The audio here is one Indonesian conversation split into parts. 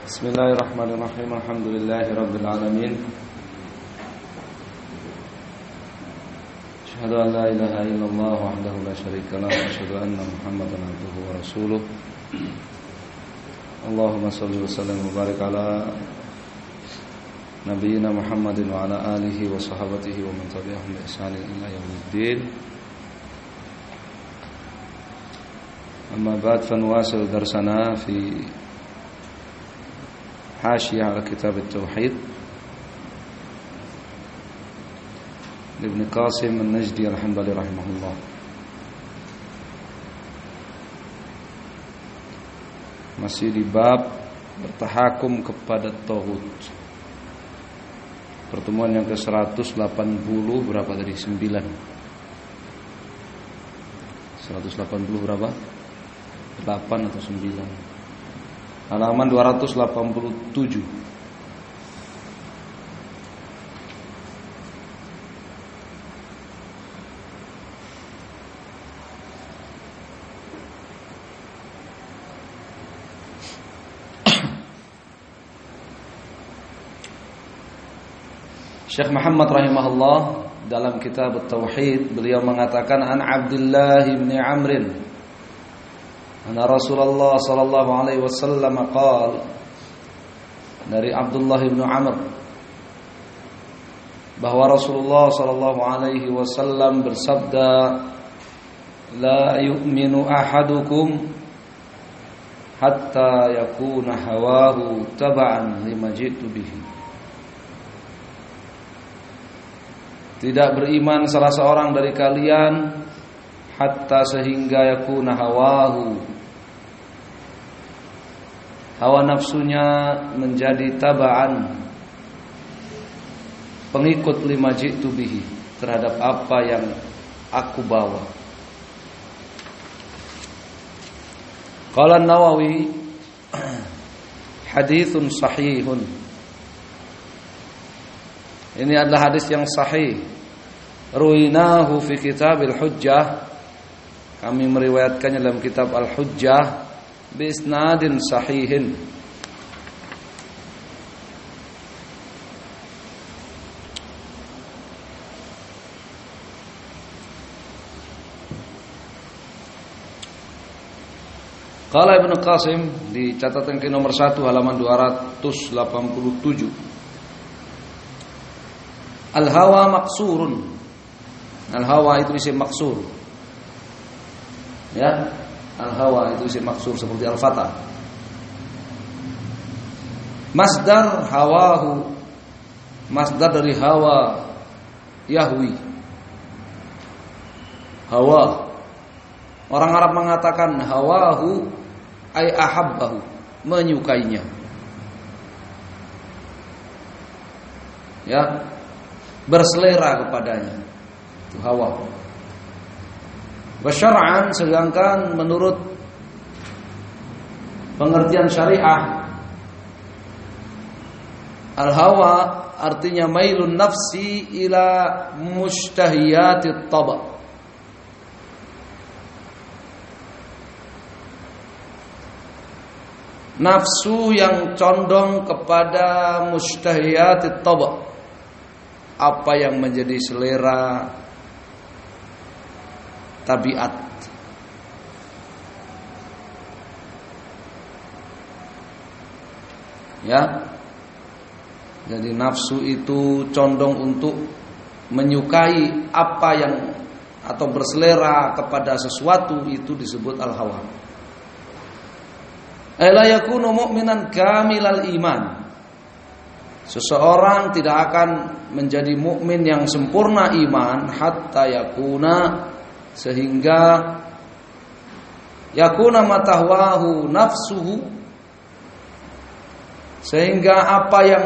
Bismillahirrahmanirrahim. Alhamdulillahirabbil alamin. Asyhadu an la ilaha illallah wahdahu la syarika lahu wa asyhadu anna Muhammadan abduhu wa rasuluh. Allahumma shalli wa sallim wa barik ala nabiyyina Muhammadin wa ala alihi wa sahbihi wa man tabi'ahum bi ihsan ila yaumiddin. Amma ba'd, fa nuwasil darsana fi حاشية على كتاب التوحيد لابن قاسم النجدي الحنبلي رحمه الله. Masih di bab bertahakum kepada tauhid. Pertemuan yang ke-180 berapa tadi? 9. 180 berapa? 8 atau 9? Halaman 287. Syekh Muhammad rahimahullah dalam kitab At-Tauhid beliau mengatakan an Abdullah bin Amr anna Rasulullah sallallahu alaihi wasallam qala, dari Abdullah bin Amr bahwa Rasulullah sallallahu alaihi wasallam bersabda, la yu'minu ahadukum hatta yakuna hawahu taba'an lima jitu bihi. Tidak beriman salah seorang dari kalian hatta sehingga yakuna hawahu, hawa nafsunya menjadi tabaan, pengikut lima jitu bihi, terhadap apa yang aku bawa. Qala An-Nawawi haditsun sahihun. Ini adalah hadis yang sahih. Ruinahu fi kitabil hujjah. Kami meriwayatkannya dalam kitab Al-Hujjah bi isnadin sahihin. Qala Ibnu Qasim di catatan ke nomor 1 halaman 287. Al-hawa maqsurun. Al-hawa itu isim maksur. Ya, al-hawa itu isim maksur seperti al-fata. Masdar hawahu, masdar dari hawa yahwi. Hawa, orang Arab mengatakan hawahu ay ahabbahu, menyukainya. Ya, berselera kepadanya. Itu hawa. Wa syar'an, sedangkan menurut pengertian syariah, al-hawa artinya mailun nafsi ila mushtahiyatit taba'. Nafsu yang condong kepada mushtahiyatit taba', apa yang menjadi selera tabiat. Ya. Jadi nafsu itu condong untuk menyukai apa yang atau berselera kepada sesuatu, itu disebut al-hawa. La yakunu mu'minan kamilal iman. Seseorang tidak akan menjadi mukmin yang sempurna iman hatta yakuna, sehingga yakuna matahwahu nafsuhu, sehingga apa yang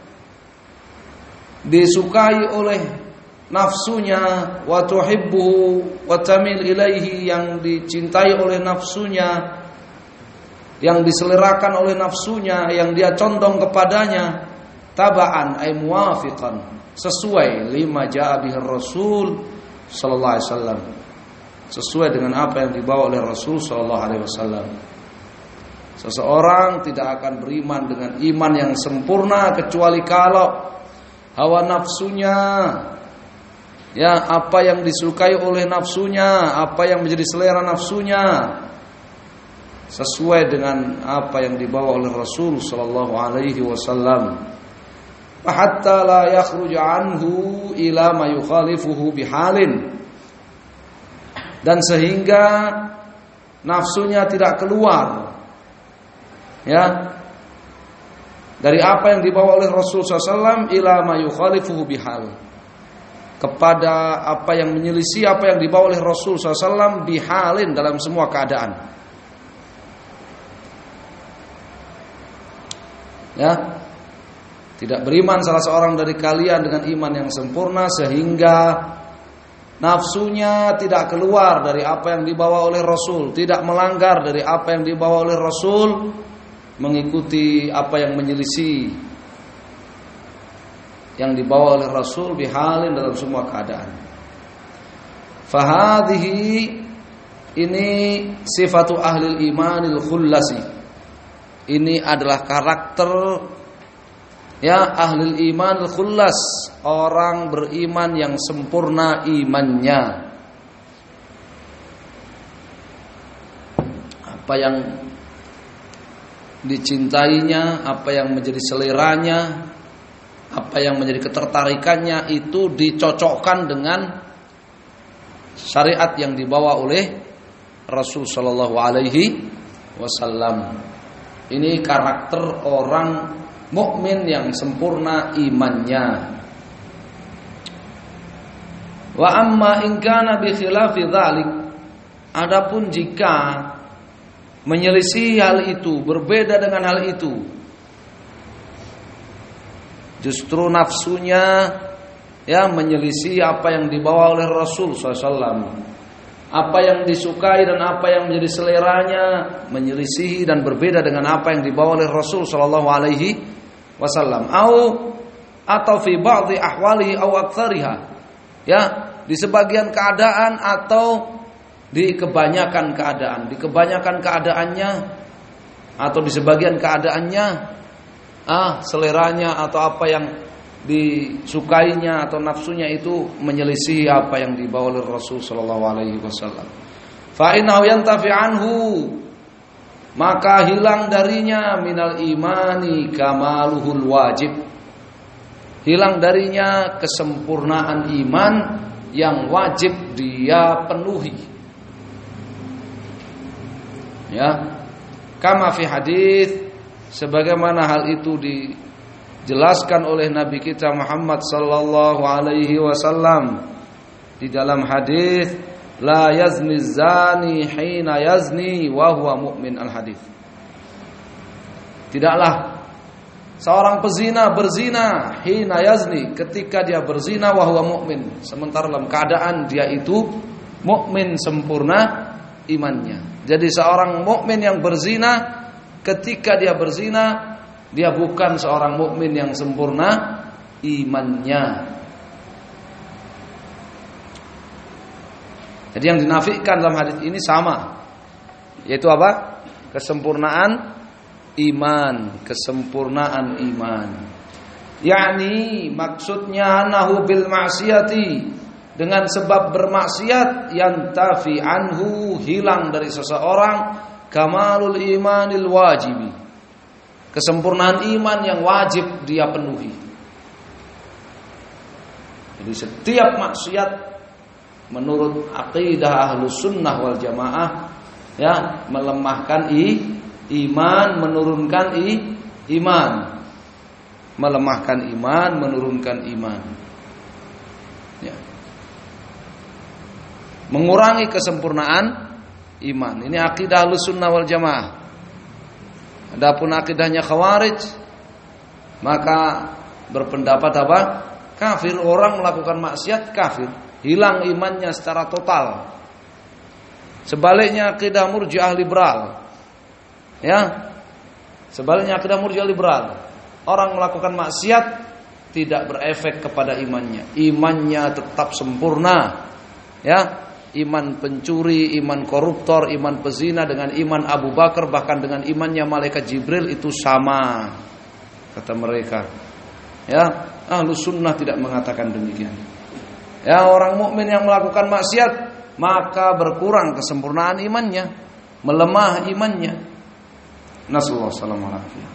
disukai oleh nafsunya, wa tuhibbuhu wa tamil ilaihi, yang dicintai oleh nafsunya, yang diselerakan oleh nafsunya, yang dia condong kepadanya, tabaan ay muwafiqan, sesuai lima jaa bihi Rasul sallallahu alaihi wasallam, sesuai dengan apa yang dibawa oleh Rasul sallallahu alaihi wasallam. Seseorang tidak akan beriman dengan iman yang sempurna kecuali kalau hawa nafsunya, ya, apa yang disukai oleh nafsunya, apa yang menjadi selera nafsunya sesuai dengan apa yang dibawa oleh Rasul sallallahu alaihi wasallam. Hatta la yakhruj anhu ila ma yukhalifuhu bihalin. Dan sehingga nafsunya tidak keluar, ya, dari apa yang dibawa oleh Rasul SAW ila ma yukhalifuhu bihal, kepada apa yang menyelisih apa yang dibawa oleh Rasul SAW bihalin, dalam semua keadaan. Ya, tidak beriman salah seorang dari kalian dengan iman yang sempurna sehingga nafsunya tidak keluar dari apa yang dibawa oleh Rasul, tidak melanggar dari apa yang dibawa oleh Rasul, mengikuti apa yang menyelisih yang dibawa oleh Rasul bihalin, dalam semua keadaan. Fahadhihi, ini sifatu ahlil imanil khullasi. Ini adalah karakter, ya, ahlul iman khullas, orang beriman yang sempurna imannya. Apa yang dicintainya, apa yang menjadi seleranya, apa yang menjadi ketertarikannya, itu dicocokkan dengan syariat yang dibawa oleh Rasul sallallahu alaihi wasallam. Ini karakter orang mukmin yang sempurna imannya. Wa amma in kana bi khilafi dzalik, adapun jika menyelisih hal itu, berbeda dengan hal itu, justru nafsunya, ya, menyelisih apa yang dibawa oleh Rasul SAW, apa yang disukai dan apa yang menjadi seleranya menyelisih dan berbeda dengan apa yang dibawa oleh Rasul SAW, atau fi ba'dhi ahwalihi aw aktsariha, ya, di sebagian keadaan atau di kebanyakan keadaan, di kebanyakan keadaannya atau di sebagian keadaannya, seleranya atau apa yang disukainya atau nafsunya itu menyelisih apa yang dibawa oleh Rasul sallallahu alaihi wasallam. Fa innahu yantafi anhu, maka hilang darinya minal imani kamaluhul wajib, hilang darinya kesempurnaan iman yang wajib dia penuhi. Ya, kama fi hadis, sebagaimana hal itu dijelaskan oleh Nabi kita Muhammad sallallahu alaihi wasallam di dalam hadis, la yazni zani hina yazni wa huwa mu'min, al hadis. Tidaklah seorang pezina berzina hina yazni, ketika dia berzina wa huwa mu'min, sementara dalam keadaan dia itu mukmin sempurna imannya. Jadi seorang mukmin yang berzina, ketika dia berzina, dia bukan seorang mukmin yang sempurna imannya. Jadi yang dinafikan dalam hadis ini sama, yaitu apa? Kesempurnaan iman, kesempurnaan iman. Yakni maksudnya anahu bil ma'siyati, dengan sebab bermaksiat, yantafi anhu, hilang dari seseorang kamalul imanil wajibi, kesempurnaan iman yang wajib dia penuhi. Jadi setiap maksiat menurut aqidah Ahlus Sunnah wal Jamaah, ya, melemahkan iman, menurunkan iman, melemahkan iman, menurunkan iman, ya, mengurangi kesempurnaan iman. Ini akidah Ahlus Sunnah wal Jamaah. Adapun akidahnya Khawarij, maka berpendapat apa? Kafir, orang melakukan maksiat kafir, hilang imannya secara total. Sebaliknya akidah Murji'ah liberal, ya, sebaliknya akidah Murji'ah liberal, orang melakukan maksiat tidak berefek kepada imannya, imannya tetap sempurna, ya. iman pencuri, iman koruptor, iman pezina dengan iman Abu Bakar, bahkan dengan imannya malaikat Jibril itu sama, kata mereka. Ya, Ahlus Sunnah tidak mengatakan demikian. Ya, orang mukmin yang melakukan maksiat maka berkurang kesempurnaan imannya, melemah imannya. Nasallahu alaihi wasallam.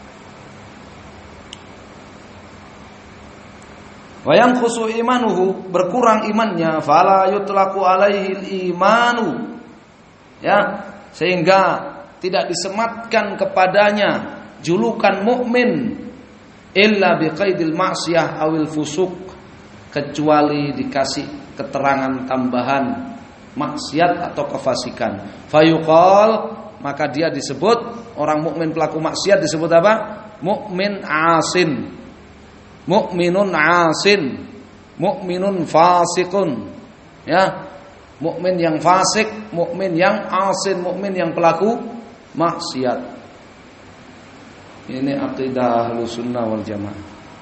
Wa yanqusu imanuhu, berkurang imannya, fala yutlaqu alaihi imanu. Ya, sehingga tidak disematkan kepadanya julukan mukmin illa biqaidil ma'siyah awil fusuq, kecuali dikasih keterangan tambahan maksiat atau kefasikan. Fayuqal, maka dia disebut, orang mukmin pelaku maksiat disebut apa? Mukmin asin, mukminun asin, mukminun fasikun. Ya, mukmin yang fasik, mukmin yang asin, mukmin yang pelaku maksiat. Ini akidah Ahlus Sunnah wal Jamaah.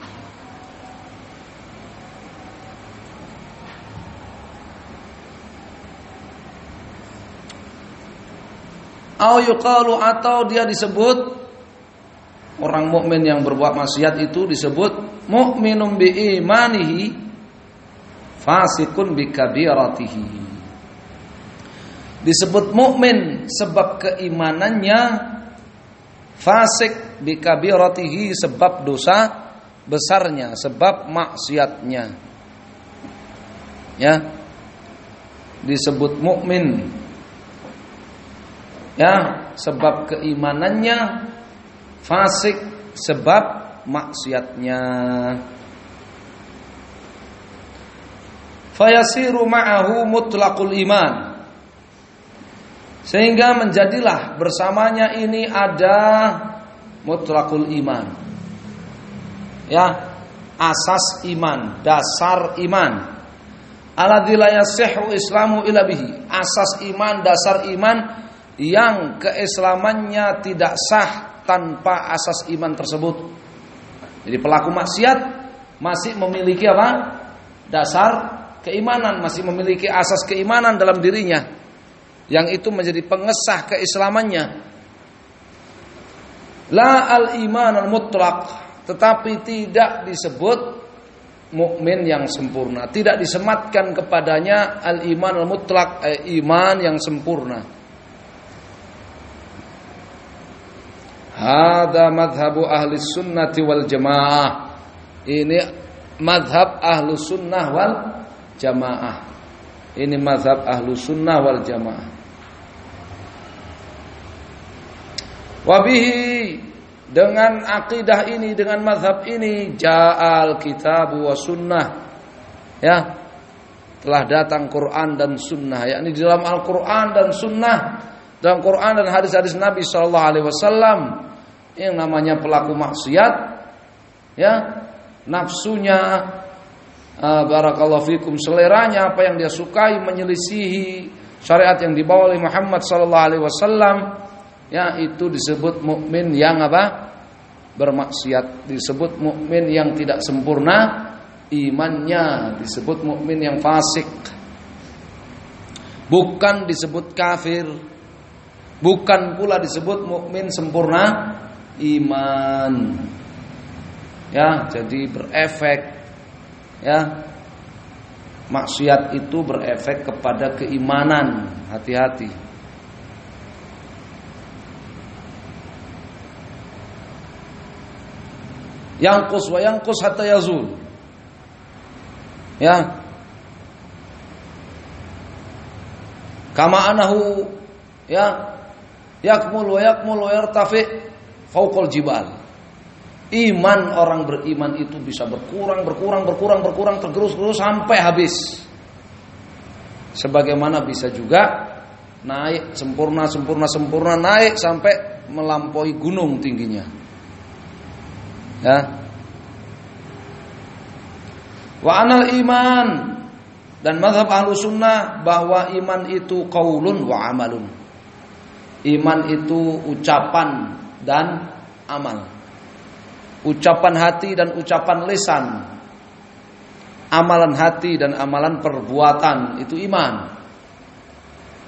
Au yuqalu, atau dia disebut, orang mukmin yang berbuat maksiat itu disebut mukminun bi imanihi fasikun bi kabiratihi. Disebut mukmin sebab keimanannya, fasik bi kabiratihi sebab dosa besarnya, sebab maksiatnya. Ya. Disebut mukmin, ya, sebab keimanannya, fasik sebab maksiatnya. Fayasiru ma'ahu mutlaqul iman, sehingga menjadilah bersamanya ini ada mutlaqul iman. Ya, asas iman, dasar iman. Alladzi la yasihhu islamu illa bihi, asas iman, dasar iman yang keislamannya tidak sah tanpa asas iman tersebut. Jadi pelaku maksiat masih memiliki apa? Dasar keimanan, masih memiliki asas keimanan dalam dirinya, yang itu menjadi pengesah keislamannya. La al-iman al-mutlaq, tetapi tidak disebut mukmin yang sempurna, tidak disematkan kepadanya al-iman al-mutlaq, iman yang sempurna. Hada madhabu ahli sunnati wal jamaah. Ini madhab ahlu sunnah wal jamaah. Ini madhab ahlu sunnah wal jamaah. Wabihi, dengan akidah ini, dengan madhab ini, ja'al kitabu wa sunnah. Ya, telah datang Quran dan sunnah. Yakni di dalam Al-Quran dan sunnah, dalam Quran dan hadis-hadis Nabi SAW, yang namanya pelaku maksiat, ya, nafsunya, barakallahu fikum, seleranya, apa yang dia sukai, menyelisihi syariat yang dibawa oleh Muhammad SAW, ya, itu disebut mukmin yang apa? Bermaksiat. Disebut mukmin yang tidak sempurna imannya, disebut mukmin yang fasik. Bukan disebut kafir, bukan pula disebut mukmin sempurna iman. Ya, jadi berefek, ya, maksiat itu berefek kepada keimanan. Hati-hati. Yangkus wa yangkus hatta yazul. Ya, kama anahu, ya, yakmul wa yartafi fauqal jibal. Iman orang beriman itu bisa berkurang tergerus sampai habis. Sebagaimana bisa juga naik sempurna naik sampai melampaui gunung tingginya. Ya. Wa anal iman, dan mazhab ahlu sunnah bahwa iman itu qaulun wa amalun. Iman itu ucapan dan amal. Ucapan hati dan ucapan lisan. Amalan hati dan amalan perbuatan itu iman.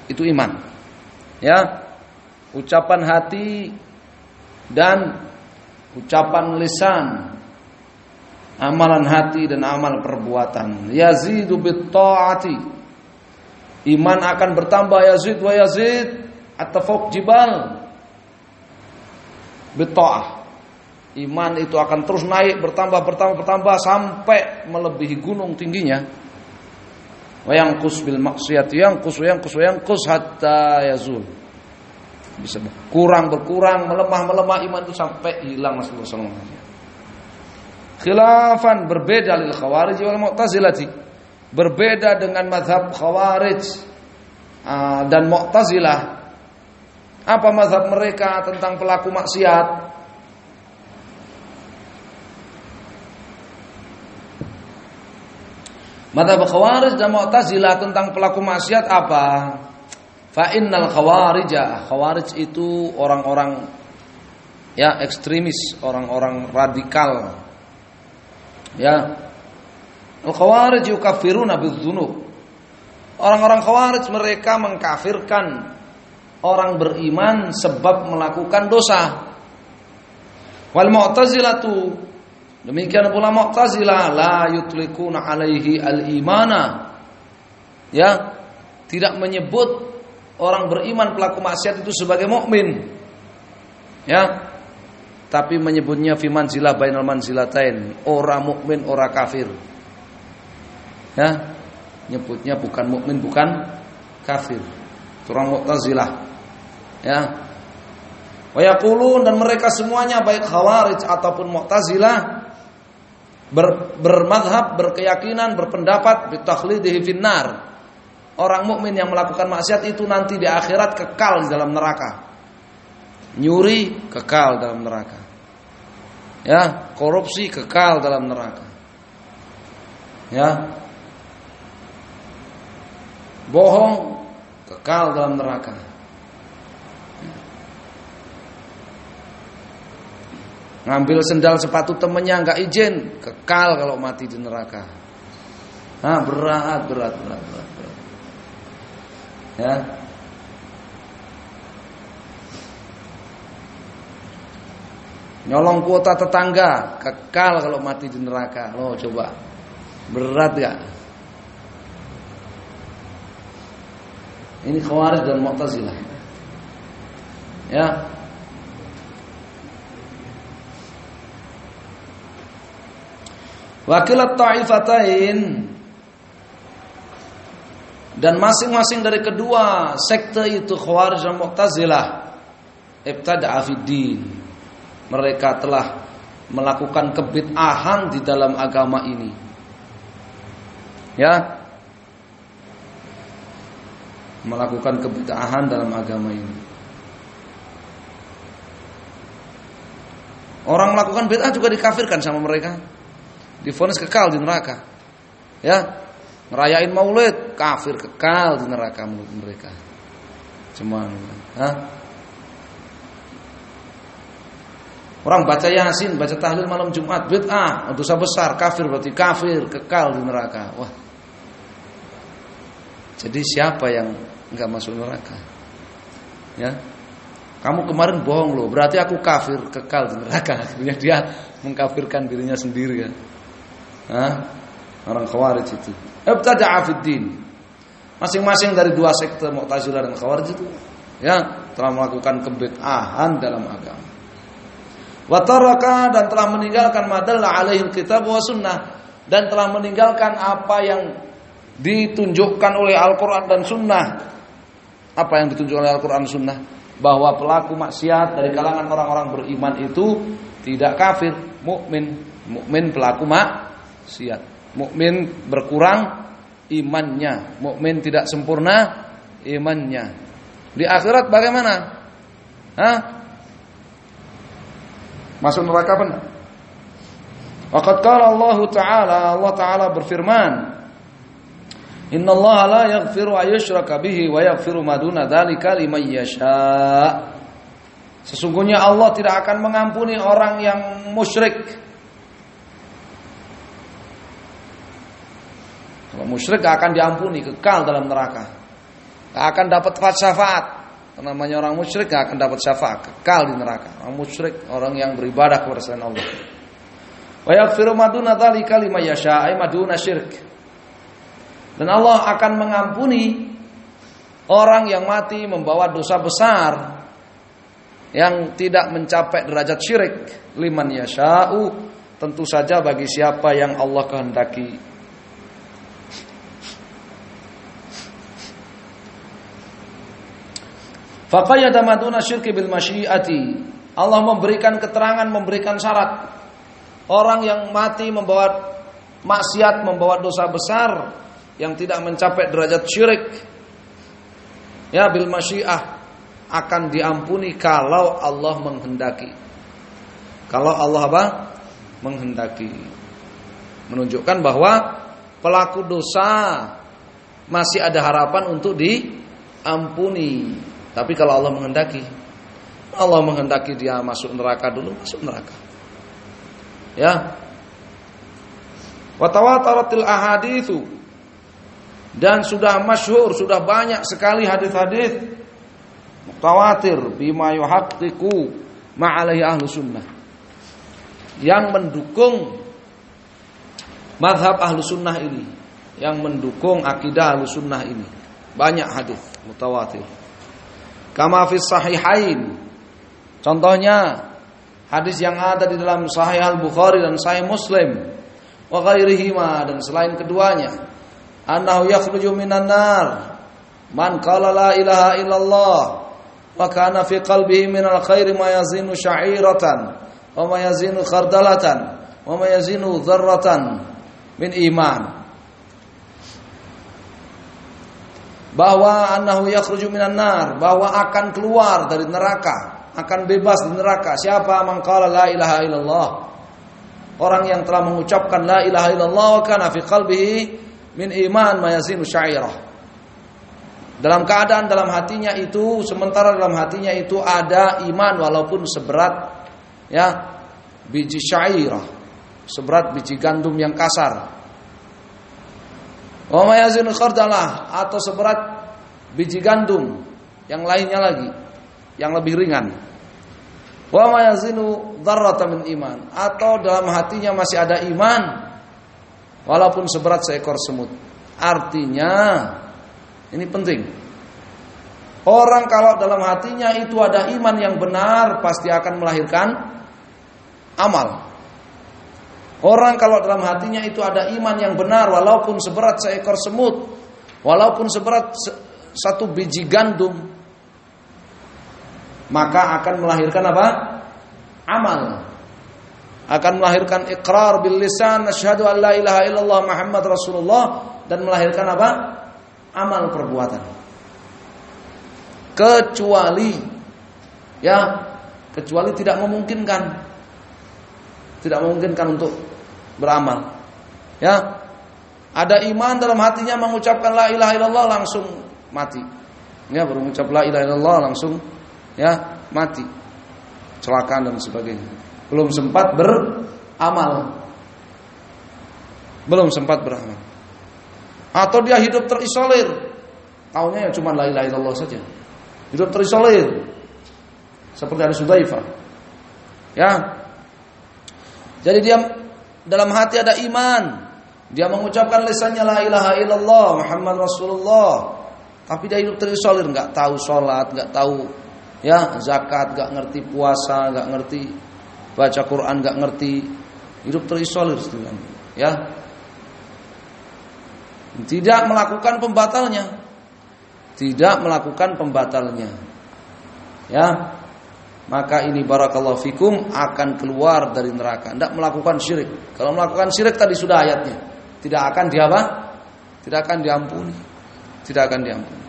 Itu iman. Ya. Ucapan hati dan ucapan lisan. Amalan hati dan amal perbuatan. Yazidu bit ta'ati. Iman akan bertambah yazid wa yazid at-tafawq jibal. Bit ta'ah. Iman itu akan terus naik bertambah sampai melebihi gunung tingginya. Wa yanqus bil maksiyati yanqus hatta yazul. Bisa berkurang melemah iman itu sampai hilang Rasulullah. Khilafan berbeda lil khawarij wal mu'tazilati. Berbeda dengan mazhab khawarij dan mu'tazilah. Apa mazhab mereka tentang pelaku maksiat? Mazhab khawarij dan mu'tazilah tentang pelaku maksiat apa? Fa innal khawarij itu orang-orang ya ekstremis, orang-orang radikal. Ya. Al-khawarij yukaffiruna bidzunub. Orang-orang khawarij mereka mengkafirkan orang beriman sebab melakukan dosa. Wal mu'tazilatu, demikian pula mu'tazilah, la yutlikuna alaihi al-imana. Ya, tidak menyebut orang beriman pelaku maksiat itu sebagai mukmin. Ya. Tapi menyebutnya fi manzilah bainal manzilatain, ora mukmin ora kafir. Ya. Nyebutnya bukan mukmin bukan kafir. Orang Mu'tazilah. Ya. Wa yaqulun, dan mereka semuanya baik khawarij ataupun Mu'tazilah bermadhab, berkeyakinan, berpendapat bitakhlidihi finnar. Orang mukmin yang melakukan maksiat itu nanti di akhirat kekal di dalam neraka. Nyuri kekal dalam neraka. Ya, korupsi kekal dalam neraka. Ya. Bohong kekal dalam neraka. Ngambil sendal sepatu temennya enggak izin, kekal kalau mati di neraka. Nah, berat. Ya. Nyolong kuota tetangga, kekal kalau mati di neraka. Loh, coba. Berat gak? Ini khawarij dan mu'tazilah. Ya. Wakilat ta'ifatain, dan masing-masing dari kedua sekte itu khawarij dan mu'tazilah ibtada'a fid-din. Mereka telah melakukan kebid'ahan di dalam agama ini. Ya. Melakukan kebid'ahan dalam agama ini. Orang melakukan bid'ah juga dikafirkan sama mereka. Divonis kekal di neraka. Ya. Ngerayain maulid, kafir, kekal di neraka mulut mereka. Cuman, orang baca Yasin, baca tahlil malam Jumat, bid'ah, dosa besar, kafir, berarti kafir, kekal di neraka. Wah. Jadi siapa yang enggak masuk neraka? Ya. Kamu kemarin bohong loh, berarti aku kafir, kekal di neraka. Akhirnya dia mengkafirkan dirinya sendiri ya. Orang khawarij itu. Ibtada'a fid-din. Masing-masing dari dua sekte Mu'tazilah dan Khawarij itu ya telah melakukan kebid'ahan dalam agama. Wa taraka, dan telah meninggalkan madalla alaihi kitab wa sunnah, dan telah meninggalkan apa yang ditunjukkan oleh Al-Qur'an dan Sunnah. Apa yang ditunjukkan oleh Al-Qur'an dan Sunnah? Bahwa pelaku maksiat dari kalangan orang-orang beriman itu tidak kafir, mukmin pelaku maksiat. Mukmin berkurang imannya, mukmin tidak sempurna imannya. Di akhirat bagaimana? Masuk neraka benar? Waqad qala Allah Ta'ala berfirman, Innallaha la yaghfiru ayyushraka bihi wa yaghfiru ma duna dzalika liman yasha. Sesungguhnya Allah tidak akan mengampuni orang yang musyrik. Kalau musyrik gak akan diampuni, kekal dalam neraka. Gak akan dapat syafaat. Namanya orang musyrik gak akan dapat syafaat, kekal di neraka. Orang musyrik, orang yang beribadah kepada selain Allah. Wa yaghfiru ma duna dzalika liman yasha, ay maduna syirk. Dan Allah akan mengampuni orang yang mati membawa dosa besar yang tidak mencapai derajat syirik, liman yasha'u, tentu saja bagi siapa yang Allah kehendaki. Faqayyada maduna syirki bil masyiati. Allah memberikan keterangan, memberikan syarat. Orang yang mati membawa maksiat, membawa dosa besar yang tidak mencapai derajat syirik, ya bil masyiah, akan diampuni kalau Allah menghendaki. Kalau Allah apa? Menghendaki. Menunjukkan bahwa pelaku dosa masih ada harapan untuk diampuni. Tapi kalau Allah menghendaki, Allah menghendaki dia masuk neraka dulu, masuk neraka. Ya. Wa tawataratil ahaditsu, dan sudah masyhur, sudah banyak sekali hadis-hadis mutawatir bima yuhaqqiqu ma'alaihi ahlu sunnah, yang mendukung mazhab ahlu sunnah ini, yang mendukung akidah ahlu sunnah ini. Banyak hadis mutawatir. Kama fis sahihain. Contohnya hadis yang ada di dalam Sahih Al-Bukhari dan Sahih Muslim wa ghairihima, dan selain keduanya, annahu yakhruju minan nar man qala la ilaha illallah wa kana fi qalbihi minal khairi ma yazinu sya'iratan wa ma yazinu khardalatan wa ma yazinu dzarratan min iman. Bahwa annahu yakhruju minan nar, bahwa akan keluar dari neraka, akan bebas di neraka siapa? Man qala la ilaha illallah, orang yang telah mengucapkan la ilaha illallah wa kana fi qalbihi min iman ma yazinu sya'irah, dalam keadaan dalam hatinya itu, sementara dalam hatinya itu ada iman walaupun seberat ya biji sya'irah, seberat biji gandum yang kasar. Wa ma yazinu khardalah, atau seberat biji gandum yang lainnya lagi yang lebih ringan. Wa ma yazinu dzarratan min iman, atau dalam hatinya masih ada iman walaupun seberat seekor semut. Artinya ini penting. Orang kalau dalam hatinya itu ada iman yang benar, pasti akan melahirkan amal. Orang kalau dalam hatinya itu ada iman yang benar, walaupun seberat seekor semut, walaupun seberat satu biji gandum, maka akan melahirkan apa? Amal. Akan melahirkan iqrar bil lisan, asyhadu an la ilaha illallah Muhammad Rasulullah, dan melahirkan apa? Amal perbuatan. Kecuali tidak memungkinkan. Tidak memungkinkan untuk beramal. Ya. Ada iman dalam hatinya, mengucapkan la ilaha illallah langsung mati. Ya, baru mengucap la ilaha illallah langsung ya mati. Kecelakaan dan sebagainya. Belum sempat beramal. Belum sempat beramal. Atau dia hidup terisolir. Taunya ya cuma la ilaha illallah saja. Hidup terisolir. Seperti hadis Hudzaifah. Ya. Jadi dia dalam hati ada iman, dia mengucapkan lisannya la ilaha illallah Muhammad Rasulullah, tapi dia hidup terisolir, nggak tahu sholat, nggak tahu ya zakat, nggak ngerti puasa, nggak ngerti baca Quran, nggak ngerti, hidup terisolir ya, tidak melakukan pembatalnya, ya. Maka ini barakallahu fikum akan keluar dari neraka. Tidak melakukan syirik. Kalau melakukan syirik tadi sudah ayatnya, tidak akan tidak akan diampuni. Tidak akan diampuni.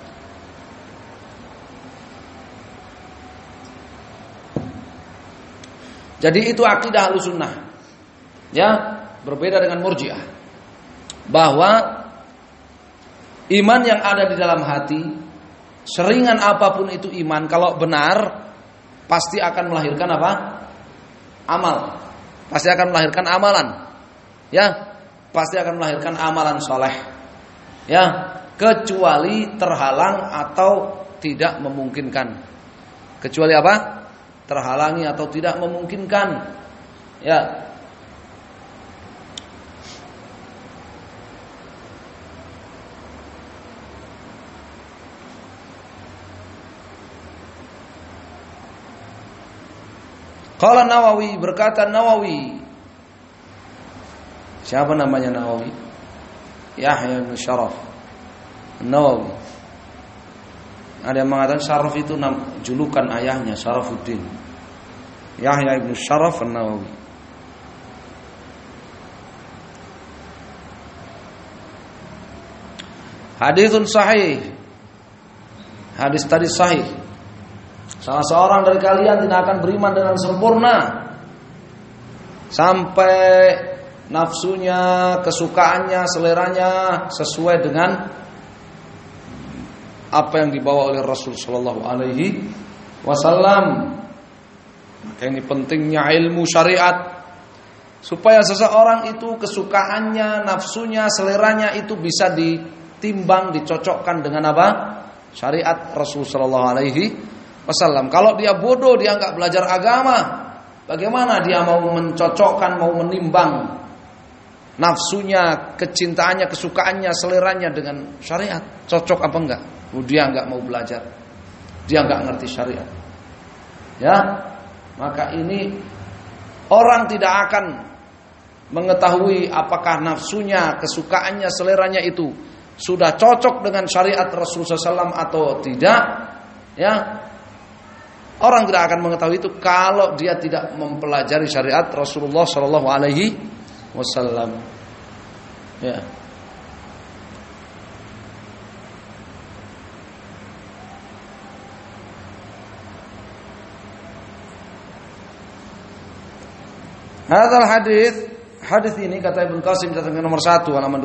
Jadi itu akidah Ahlussunnah. Ya, berbeda dengan Murji'ah. Bahwa iman yang ada di dalam hati, seringan apapun itu iman, kalau benar pasti akan melahirkan apa? Amal. Pasti akan melahirkan amalan. Ya, pasti akan melahirkan amalan soleh. Ya, kecuali terhalang atau tidak memungkinkan. Kecuali apa? Terhalangi atau tidak memungkinkan. Ya. Qala Nawawi, berkata Nawawi. Siapa namanya Nawawi? Yahya bin Syaraf Nawawi. Ada yang mengatakan Syaraf itu julukan ayahnya, Syarafuddin. Yahya bin Syaraf Nawawi. Haditsun sahih. Hadis tadi sahih. Salah seorang dari kalian tidak akan beriman dengan sempurna sampai nafsunya, kesukaannya, seleranya sesuai dengan apa yang dibawa oleh Rasul sallallahu alaihi wasallam. Maka ini pentingnya ilmu syariat supaya seseorang itu kesukaannya, nafsunya, seleranya itu bisa ditimbang, dicocokkan dengan apa? Syariat Rasul sallallahu alaihi wasallam. Kalau dia bodoh, dia enggak belajar agama, bagaimana dia mau mencocokkan, mau menimbang nafsunya, kecintaannya, kesukaannya, seleranya dengan syariat? Cocok apa enggak? Dia enggak mau belajar, dia enggak ngerti syariat. Ya, maka ini orang tidak akan mengetahui apakah nafsunya, kesukaannya, seleranya itu sudah cocok dengan syariat Rasulullah SAW atau tidak. Ya, orang tidak akan mengetahui itu kalau dia tidak mempelajari syariat Rasulullah sallallahu alaihi wasallam. Ya. Hadal hadis ini kata Ibnu Qasim catatan nomor 1 halaman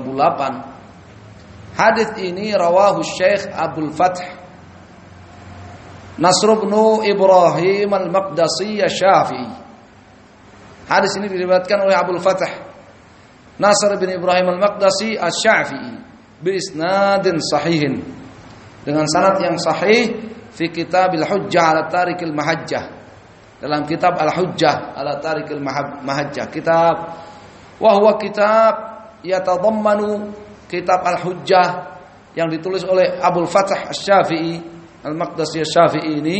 288. Hadis ini rawahu Syekh Abdul Fath Nasr bin Ibrahim al-Maqdisi Asy-Syafi'i. Hadis ini diriwayatkan oleh Abdul Fath Nasr bin Ibrahim al-Maqdisi Asy-Syafi'i bi isnadin sahihin, dengan sanad yang sahih fi Kitabil Hujjah ala Tarikil Mahajjah, dalam kitab Al-Hujjah ala Tarikil Mahajjah. Kitab wa huwa kitab yatadammanu, kitab Al-Hujjah yang ditulis oleh Abdul Fath Asy-Syafi'i Al-Maqdisi Asy-Syafi'i ini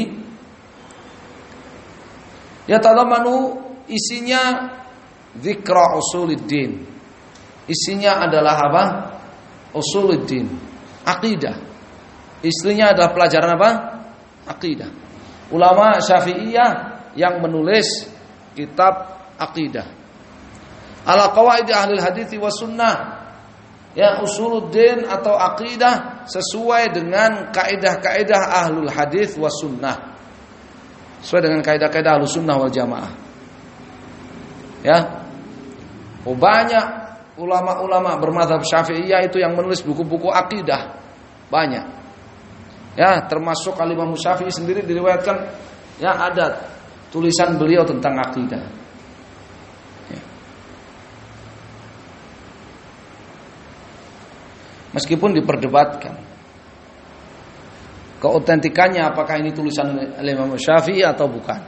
yatadammanu, isinya dzikra usuluddin. Isinya adalah apa? Usuluddin, akidah. Isinya adalah pelajaran apa? Akidah. Ulama Syafi'iyah yang menulis kitab akidah. Ala qawaid ahli hadits wa sunnah. Ya, usuluddin atau akidah sesuai dengan kaidah-kaidah ahlul hadis wa sunnah, sesuai dengan kaidah-kaidah ahlus sunnah wal jamaah. Ya, banyak ulama-ulama bermadzhab Syafi'iyah itu yang menulis buku-buku akidah, banyak. Ya, termasuk Al-Imam Syafi'i sendiri diriwayatkan ya ada tulisan beliau tentang akidah. Meskipun diperdebatkan keautentikannya, apakah ini tulisan Imam Syafi'i atau bukan.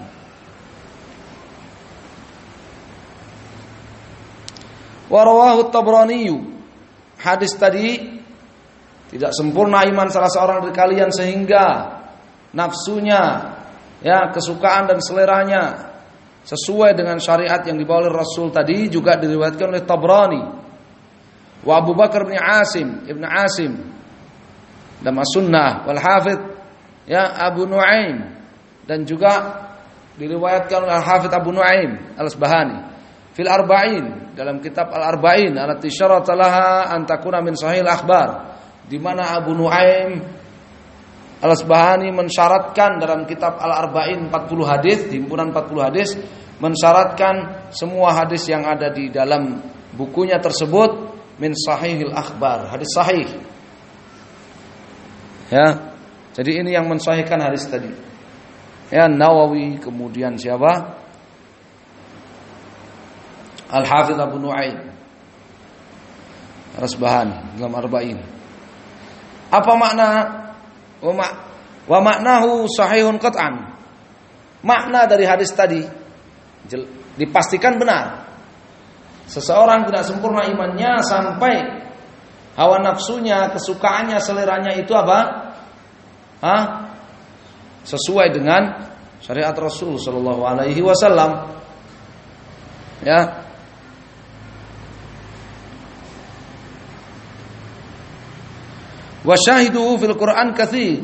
Wa rawahu Tabrani. Hadis tadi, tidak sempurna iman salah seorang dari kalian sehingga nafsunya, ya, kesukaan dan seleranya sesuai dengan syariat yang dibawa oleh Rasul tadi, juga diriwayatkan oleh Tabrani. Wa Abu Bakar bin Ibn Asim dalam Sunnah, wal Hafidz ya Abu Nuaim, dan juga diriwayatkan oleh Al-Hafidz Abu Nuaim Al-Asbahani fil Arba'in, dalam kitab Al-Arba'in allati syarata laha an takuna min sahih al-akhbar, di mana Abu Nuaim Al-Asbahani mensyaratkan dalam kitab Al-Arba'in 40 hadis, di himpunan 40 hadis, mensyaratkan semua hadis yang ada di dalam bukunya tersebut min sahihil akhbar, hadis sahih. Ya. Jadi ini yang mensahihkan hadis tadi. Ya, Nawawi, kemudian siapa? Al-Hafidz Abu Nuaim Al-Asbahani dalam Arba'in. Apa makna wa maknahu sahihun qat'an? Makna dari hadis tadi dipastikan benar. Seseorang tidak sempurna imannya sampai hawa nafsunya, kesukaannya, seleranya itu apa? Sesuai dengan syariat Rasul sallallahu alaihi wasallam. Ya. Wa syahiduhu fil Qur'an katsir.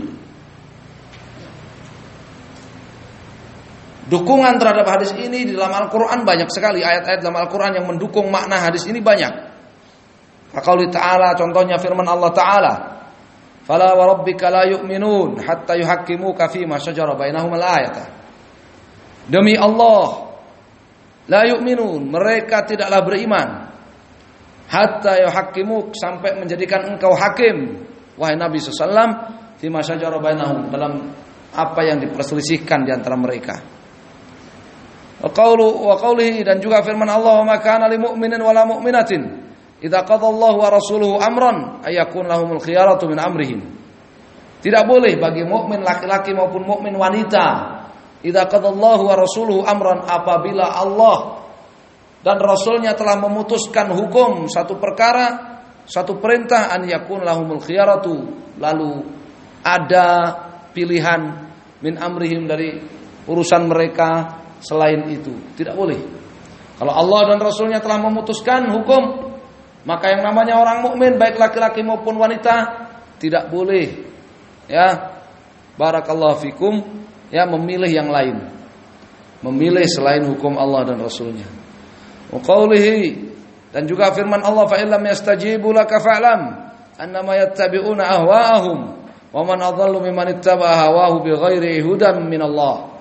Dukungan terhadap hadis ini di dalam Al-Qur'an banyak sekali, ayat-ayat dalam Al-Qur'an yang mendukung makna hadis ini banyak. Qauli ta'ala, contohnya firman Allah Ta'ala, "Fala wa rabbika la yu'minun hatta yuhaqqimuka fi ma shajara bainahum al-ayata." Demi Allah, la yu'minun, mereka tidaklah beriman hatta yuhaqqimuk, sampai menjadikan engkau hakim, wahai Nabi sallallahu alaihi wasallam, fi ma shajara bainahum, dalam apa yang diperselisihkan di antara mereka. Wa qawlihi, dan juga firman Allah, "Wa ma kana lil mu'minin wala mu'minatin idza qada Allahu wa rasuluhu amran ayakun lahumul khiyaratu min amrihim." Tidak boleh bagi mukmin laki-laki maupun mukmin wanita, idza qada Allahu wa rasuluhu amran, apabila Allah dan Rasulnya telah memutuskan hukum satu perkara, satu perintah, an yakun lahumul khiyaratu, lalu ada pilihan min amrihim, dari urusan mereka selain itu. Tidak boleh. Kalau Allah dan Rasulnya telah memutuskan hukum, maka yang namanya orang mukmin baik laki-laki maupun wanita tidak boleh, ya, barakallahu fikum, ya, memilih yang lain, memilih selain hukum Allah dan Rasulnya. Wa qawlihi, dan juga firman Allah, fa illam yastajibu laka fa'lam annama yattabi'una ahwa'ahum wa man adhallu mimman ittaba'a hawahu bighairi hudan min Allah.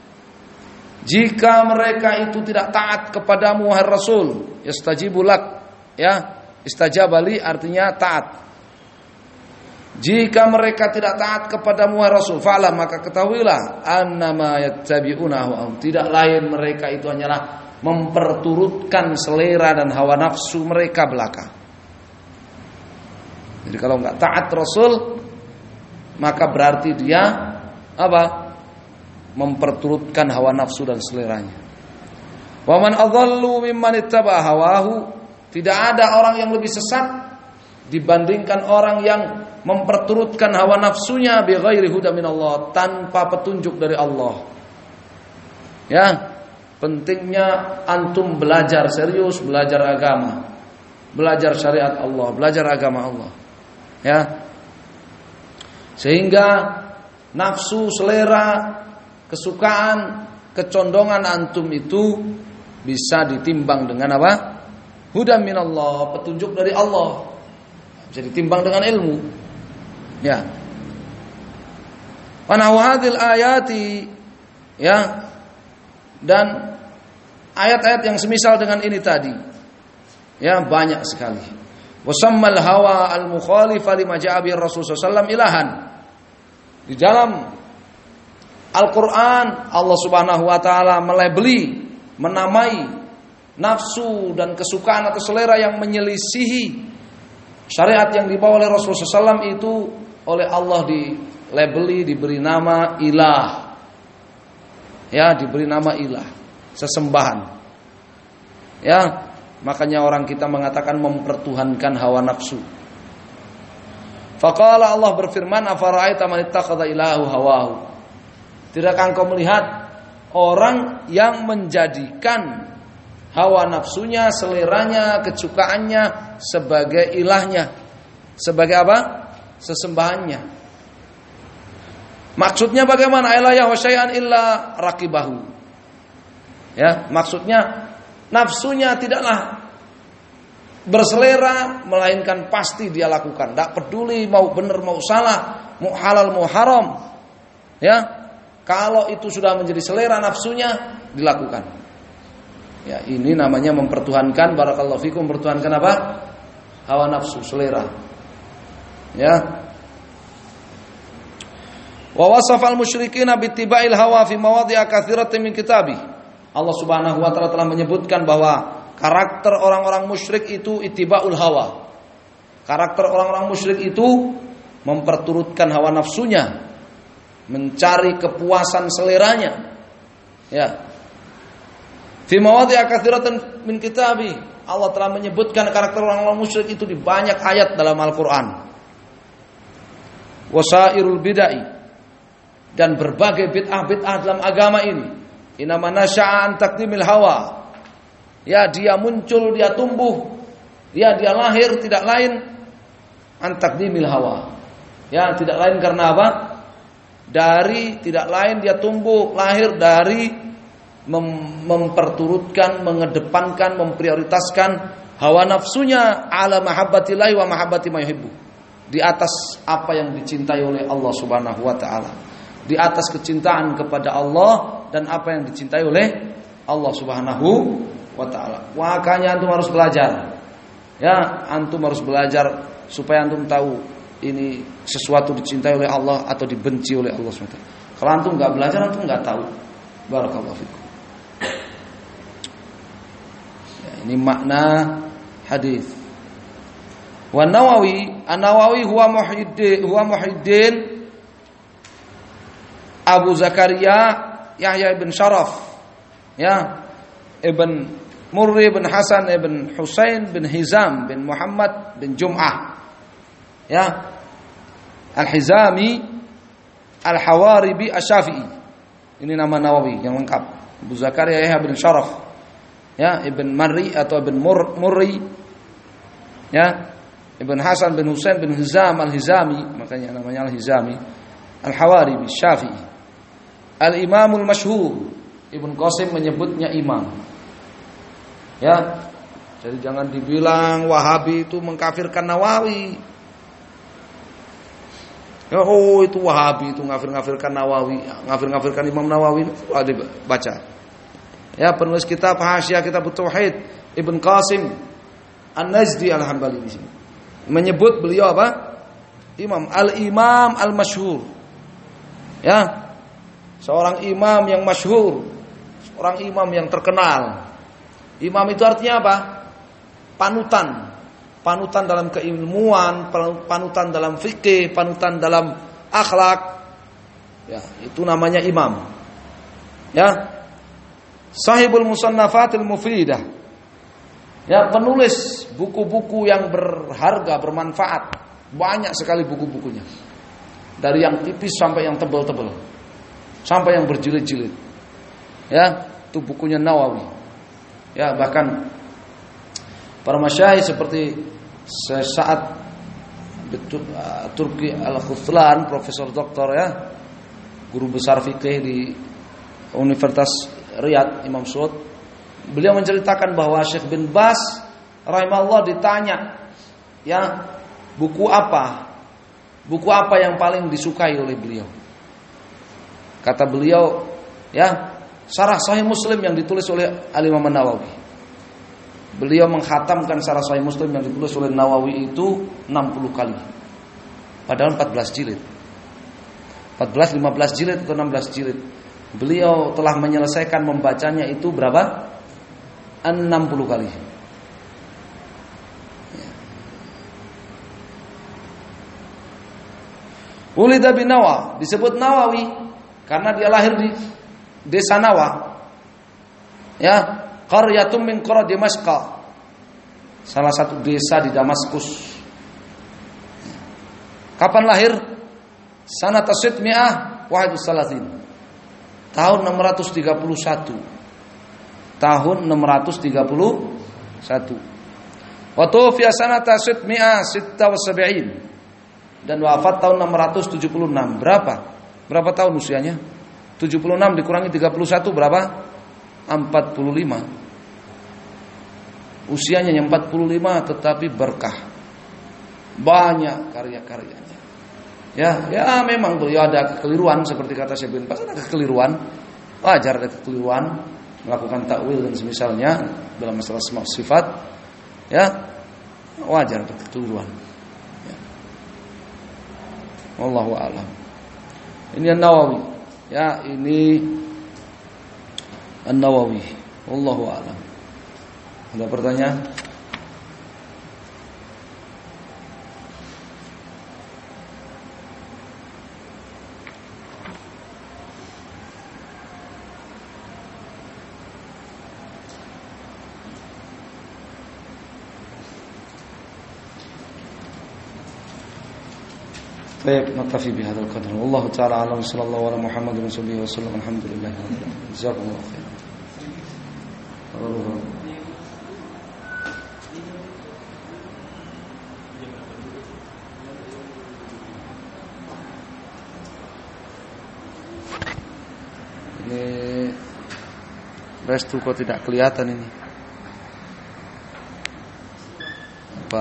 Jika mereka itu tidak taat kepadamu wahai Rasul, yastajibu lak, ya, istajabali artinya taat. Jika mereka tidak taat kepadamu wahai Rasul, fa'lam, maka ketahuilah, annama yattabi'una ahwa'ahum, tidak lain mereka itu hanyalah memperturutkan selera dan hawa nafsu mereka belaka. Jadi kalau enggak taat Rasul, maka berarti dia apa? Memperturutkan hawa nafsu dan seleranya. Wa man adhallu mimman ittaba'a hawahu, tidak ada orang yang lebih sesat dibandingkan orang yang memperturutkan hawa nafsunya bighairi huda min Allah, tanpa petunjuk dari Allah. Ya, pentingnya antum belajar serius, belajar agama, belajar syariat Allah, belajar agama Allah. Ya. Sehingga nafsu, selera, kesukaan, kecondongan antum itu bisa ditimbang dengan apa? Hudan minallah, petunjuk dari Allah. Bisa ditimbang dengan ilmu. Ya. Wa nahu hadhil ayati, ya. Dan ayat-ayat yang semisal dengan ini tadi, ya, banyak sekali. Wasammal hawa al-mukhalifa lima ja'a bihi Rasul sallallahu alaihi wasallam ilahan. Di dalam Al-Quran, Allah subhanahu wa ta'ala melabeli, menamai nafsu dan kesukaan atau selera yang menyelisihi syariat yang dibawa oleh Rasulullah SAW itu oleh Allah dilabeli, diberi nama ilah. Ya, diberi nama ilah, sesembahan. Ya, makanya orang kita mengatakan mempertuhankan hawa nafsu. Faqala, Allah berfirman, afara'aita man ittakhadha ilahu hawahu. Tidakkah engkau melihat orang yang menjadikan hawa nafsunya, seleranya, kesukaannya sebagai ilahnya, sebagai apa? Sesembahannya. Maksudnya bagaimana? Ailayah wa syai'an illa raqibahu. Ya, maksudnya nafsunya tidaklah berselera, melainkan pasti dia lakukan. Tak peduli mau benar mau salah, mau halal mau haram. Ya, kalau itu sudah menjadi selera nafsunya, dilakukan. Ya, ini namanya mempertuhankan, barakallahu fikum, mempertuhankan apa? Hawa nafsu, selera. Ya. Wa wasafal musyrikin bittiba'il hawa fi mawadhi'a katsiratin min kitabih. Allah Subhanahu wa taala telah menyebutkan bahwa karakter orang-orang musyrik itu ittiba'ul hawa. Karakter orang-orang musyrik itu memperturutkan hawa nafsunya, mencari kepuasan seleranya. Ya. Fi mawadhi'a katsiratan min kitabi, Allah telah menyebutkan karakter orang-orang musyrik itu di banyak ayat dalam Al-Qur'an. Wasairul bid'ah, dan berbagai bid'ah dalam agama ini. Inama nasya'a an taqdimil hawa. Ya, dia muncul, dia tumbuh, ya, dia lahir tidak lain an taqdimil hawa. Ya, tidak lain karena apa? Tidak lain dia tumbuh, lahir dari memperturutkan, mengedepankan, memprioritaskan hawa nafsunya ala mahabbatillahi wa mahabbati ma yuhibbu. Di atas apa yang dicintai oleh Allah Subhanahu wa taala. Di atas kecintaan kepada Allah dan apa yang dicintai oleh Allah Subhanahu wa taala. Makanya antum harus belajar. Ya, antum harus belajar supaya antum tahu ini sesuatu dicintai oleh Allah atau dibenci oleh Allah SWT. Kalau antum enggak belajar, antum enggak tahu. Barakallahu fikum. Ya, ini makna hadis. Wa Nawawi, An-Nawawi huwa Muhyiddin Abu Zakaria Yahya ibn Sharaf, ya, Ibn Murri bin Hasan ibn Husain bin Hizam bin Muhammad bin Jum'ah, ya, Al-Hizami Al-Hawaribi Asy-Syafi'i. Ini nama Nawawi yang lengkap. Abu Zakaria Yahya bin Sharaf, ya, Ibn Murri atau Ibn Murri, ya, Ibn Hasan bin Husain bin Hizam Al-Hizami, makanya namanya Al-Hizami Al-Hawaribi Syafi'i. Al-Imamul Masyhur, Ibn Qasim menyebutnya imam. Ya, jadi jangan dibilang Wahabi itu mengkafirkan Nawawi. Ya, oh itu Wahabi itu ngafir-ngafirkan Nawawi, ngafir-ngafirkan Imam Nawawi. Ada baca. Ya, penulis kitab Hasyiah Kitab Tauhid Ibn Qasim An-Najdi Al-Hambali di sini menyebut beliau apa? Imam, Al-Imam Al-Masyhur. Ya. Seorang imam yang masyhur, seorang imam yang terkenal. Imam itu artinya apa? Panutan. Panutan dalam keilmuan, panutan dalam fikih, panutan dalam akhlak. Ya, itu namanya imam. Ya. Sahibul Musannafatil Mufidah. Ya, penulis buku-buku yang berharga, bermanfaat. Banyak sekali buku-bukunya. Dari yang tipis sampai yang tebal-tebal. Sampai yang berjilid-jilid. Ya, itu bukunya Nawawi. Ya, bahkan para masyayikh seperti Sa'ad Turki Al-Khuslan, Profesor Doktor, ya, guru besar fikih di Universitas Riyadh, Imam Suud, beliau menceritakan bahwa Syekh bin Baz rahimahullah ditanya, ya, buku apa yang paling disukai oleh beliau? Kata beliau, ya, Syarah Sahih Muslim yang ditulis oleh Al-Imam Nawawi. Beliau menghatamkan Syarah Sahih Muslim yang ditulis oleh Nawawi itu 60 kali. Padahal 14 jilid. 14, 15 jilid atau 16 jilid. Beliau telah menyelesaikan membacanya itu berapa? 60 kali. Ulida bin Nawa, disebut Nawawi karena dia lahir di desa Nawa. Ya, qaryatun min qura Damasq. Salah satu desa di Damaskus. Kapan lahir? Sanata 631. Tahun 631. Tahun 631. Wa tufiya sanata 676. Dan wafat tahun 676. Berapa tahun usianya? 76 dikurangi 31 berapa? 45. Usianya yang 45 tetapi berkah. Banyak karya-karyanya. Ya memang beliau ada kekeliruan seperti kata Syekh bin Baz, ada kekeliruan. Wajar ada kekeliruan, melakukan takwil dan semisalnya dalam masalah sifat. Ya, wajar ada kekeliruan. Ya. Wallahu a'lam. Ini An-Nawawi. Ya, ini An-Nawawi. Wallahu a'lam. Ada pertanyaan? Baik, naktafi bihadzal qadar. Wallahu taala alam, sallallahu ala Muhammadin wa sallam. Alhamdulillah. Jazakumullah khairan. Ini restu kok tidak kelihatan ini.